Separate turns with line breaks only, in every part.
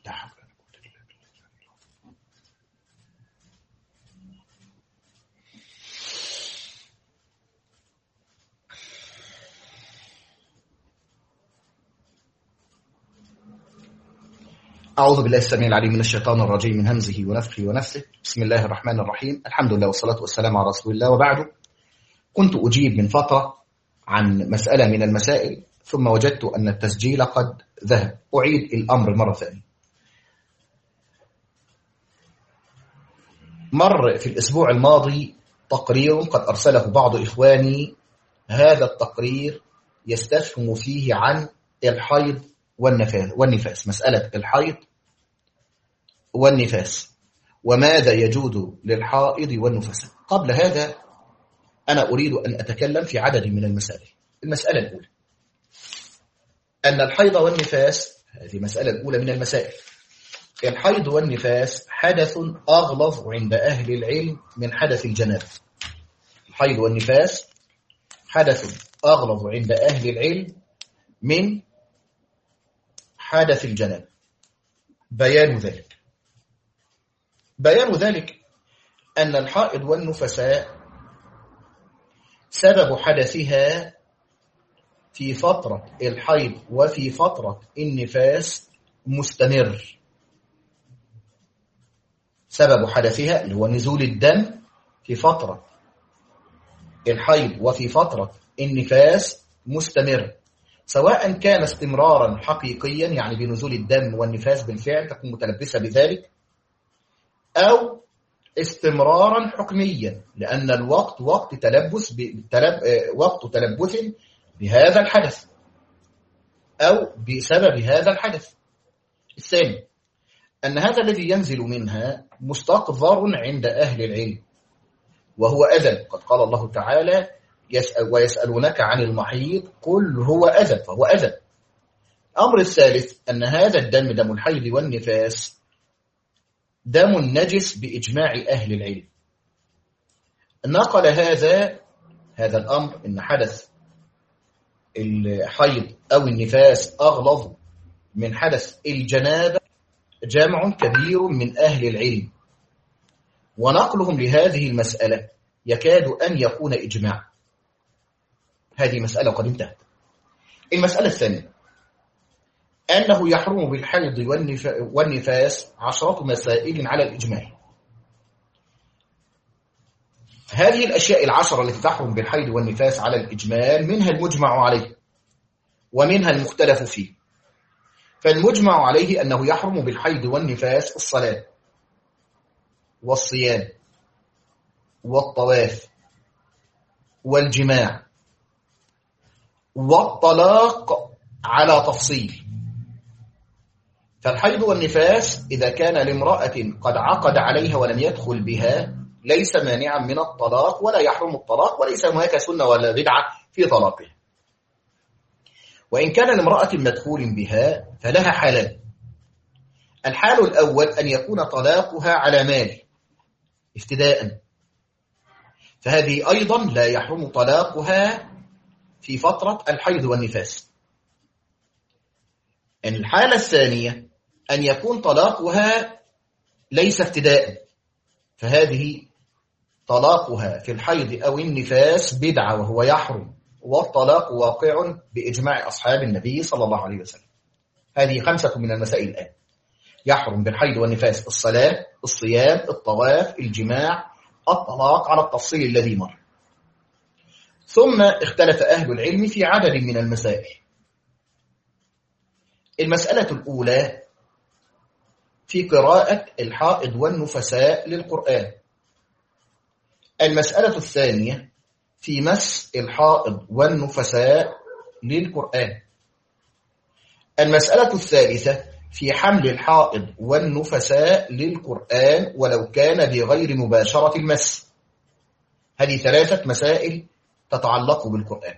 أعوذ بالله السميع العليم من الشيطان الرجيم من همزه ونفخه ونفثه. بسم الله الرحمن الرحيم. الحمد لله والصلاة والسلام على رسول الله، وبعد. كنت أجيب من فترة عن مسألة من المسائل، ثم وجدت أن التسجيل قد ذهب. أعيد الأمر مرة ثانية. مر في الأسبوع الماضي تقرير قد أرسله بعض إخواني. هذا التقرير يستفهم فيه عن الحيض والنفاس، مسألة الحيض والنفاس وماذا يجوز للحائض والنفساء. قبل هذا أنا أريد أن أتكلم في عدد من المسائل. المسألة الأولى أن الحيض والنفاس، هذه المسألة الأولى من المسائل. الحيض والنفاس حدث أغلظ عند أهل العلم من حدث الجنابة. الحيض والنفاس حدث أغلظ عند أهل العلم من حدث الجنابة. بيان ذلك أن الحائض والنفساء سبب حدثها في فترة الحيض وفي فترة النفاس مستمر. سبب حدثها اللي هو نزول الدم في فترة الحيض وفي فترة النفاس مستمر، سواء كان استمرارا حقيقيا يعني بنزول الدم والنفاس بالفعل تكون متلبسة بذلك، أو استمرارا حكميا لأن الوقت وقت تلبس بهذا الحدث أو بسبب هذا الحدث. الثاني أن هذا الذي ينزل منها مستقذر عند أهل العلم وهو أذى. قد قال الله تعالى ويسألونك عن المحيض قل هو أذى، فهو أذى. الأمر الثالث أن هذا الدم، دم الحيض والنفاس، دم نجس بإجماع أهل العلم. نقل هذا الأمر أن حدث الحيض أو النفاس أغلظ من حدث الجنابة جمع كبير من أهل العلم، ونقلهم لهذه المسألة يكاد أن يكون إجماع. هذه مسألة قد انتهت. المسألة الثانية أنه يحرم بالحيض والنفاس 10 مسائل على الإجماع. هذه الأشياء 10 التي تحرم بالحيض والنفاس على الإجمال منها المجمع عليه ومنها المختلف فيه. فالمجمع عليه أنه يحرم بالحيض والنفاس الصلاة والصيام والطواف والجماع والطلاق على تفصيل. فالحيض والنفاس إذا كان لامرأة قد عقد عليها ولم يدخل بها ليس مانعا من الطلاق ولا يحرم الطلاق، وليس هناك سنة ولا بدعة في طلاقه. وإن كان لامرأة مدخول بها فلها حالان. الحال الأول أن يكون طلاقها على مال افتداء، فهذه أيضا لا يحرم طلاقها في فترة الحيض والنفاس. الحالة الثانية أن يكون طلاقها ليس افتداء، فهذه طلاقها في الحيض أو النفاس بدعة وهو يحرم، والطلاق واقع بإجماع أصحاب النبي صلى الله عليه وسلم. هذه 5 من المسائل الآن. يحرم بالحيض والنفاس الصلاة، الصيام، الطواف، الجماع، الطلاق على التفصيل الذي مر. ثم اختلف أهل العلم في عدد من المسائل. المسألة الأولى في قراءة الحائض والنفساء للقرآن. المسألة الثانية في مس الحائض والنفساء للقرآن. المسألة الثالثة في حمل الحائض والنفساء للقرآن ولو كان بغير مباشرة المس. هذه 3 مسائل تتعلق بالقرآن.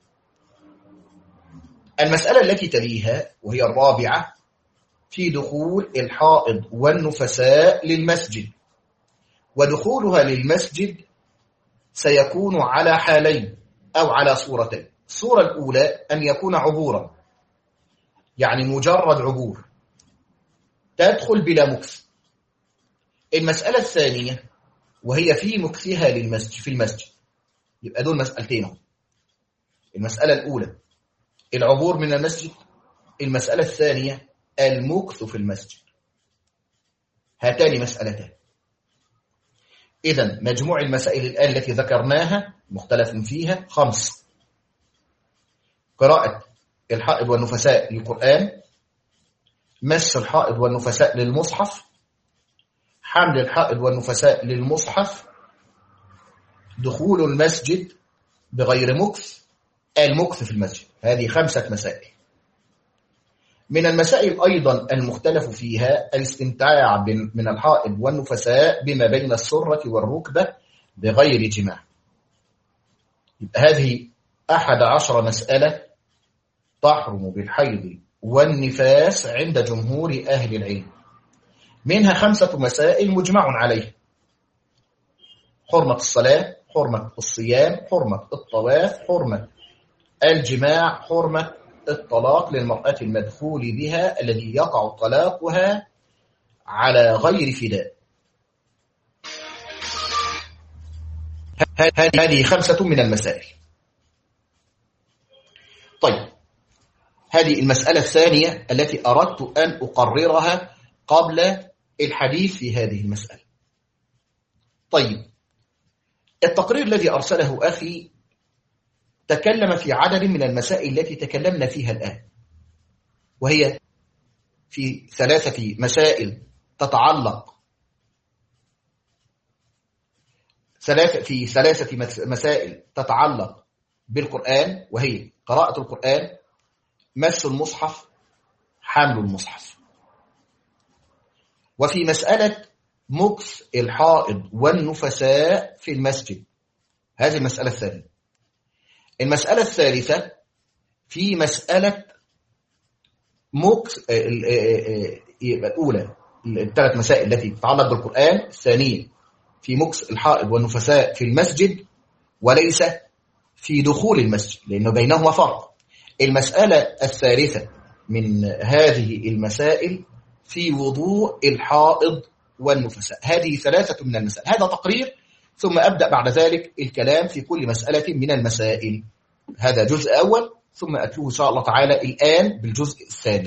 المسألة التي تليها وهي الرابعة في دخول الحائض والنفساء للمسجد. ودخولها للمسجد سيكون على حالين أو على صورتين. الصورة الأولى أن يكون عبورا، يعني مجرد عبور، تدخل بلا مكث. المسألة الثانية وهي في مكثها في المسجد. يبقى دول مسألتين. المسألة الأولى العبور من المسجد، المسألة الثانية المكث في المسجد. هاتان مسألتان. إذن مجموع المسائل الآن التي ذكرناها مختلف فيها 5: قراءة الحائض والنفساء للقرآن، مس الحائض والنفساء للمصحف، حمل الحائض والنفساء للمصحف، دخول المسجد بغير مكث، المكث في المسجد. هذه 5 مسائل. من المسائل أيضا المختلف فيها الاستمتاع من الحائض والنفساء بما بين السرة والركبة بغير جماع. هذه 11 مسألة تحرم بالحيض والنفاس عند جمهور أهل العلم. منها 5 مسائل مجمع عليها: حرمة الصلاة، حرمة الصيام، حرمة الطواف، حرمة الجماع، حرمة الطلاق للمرأة المدخول بها الذي يقع طلاقها على غير فداء. هذه 5 من المسائل. طيب، هذه المسألة الثانية التي أردت أن أقررها قبل الحديث في هذه المسألة. طيب، التقرير الذي أرسله أخي تكلم في عدد من المسائل التي تكلمنا فيها الآن، وهي في 3 مسائل تتعلق في 3 مسائل تتعلق بالقرآن، وهي قراءة القرآن، مس المصحف، حمل المصحف. وفي مسألة مكث الحائض والنفساء في المسجد، هذه المسألة الثانية. المسألة الثالثة في مسألة مكث الأولى 3 مسائل التي تتعلق بالقرآن، الثانية في مكث الحائض والنفساء في المسجد وليس في دخول المسجد، لأنه بينهما فرق. المسألة الثالثة من هذه المسائل في وضوء الحائض والنفساء. هذه 3 من المسائل. هذا تقرير، ثم أبدأ بعد ذلك الكلام في كل مسألة من المسائل. هذا جزء أول، ثم أتلوه إن شاء الله تعالى الآن بالجزء الثاني.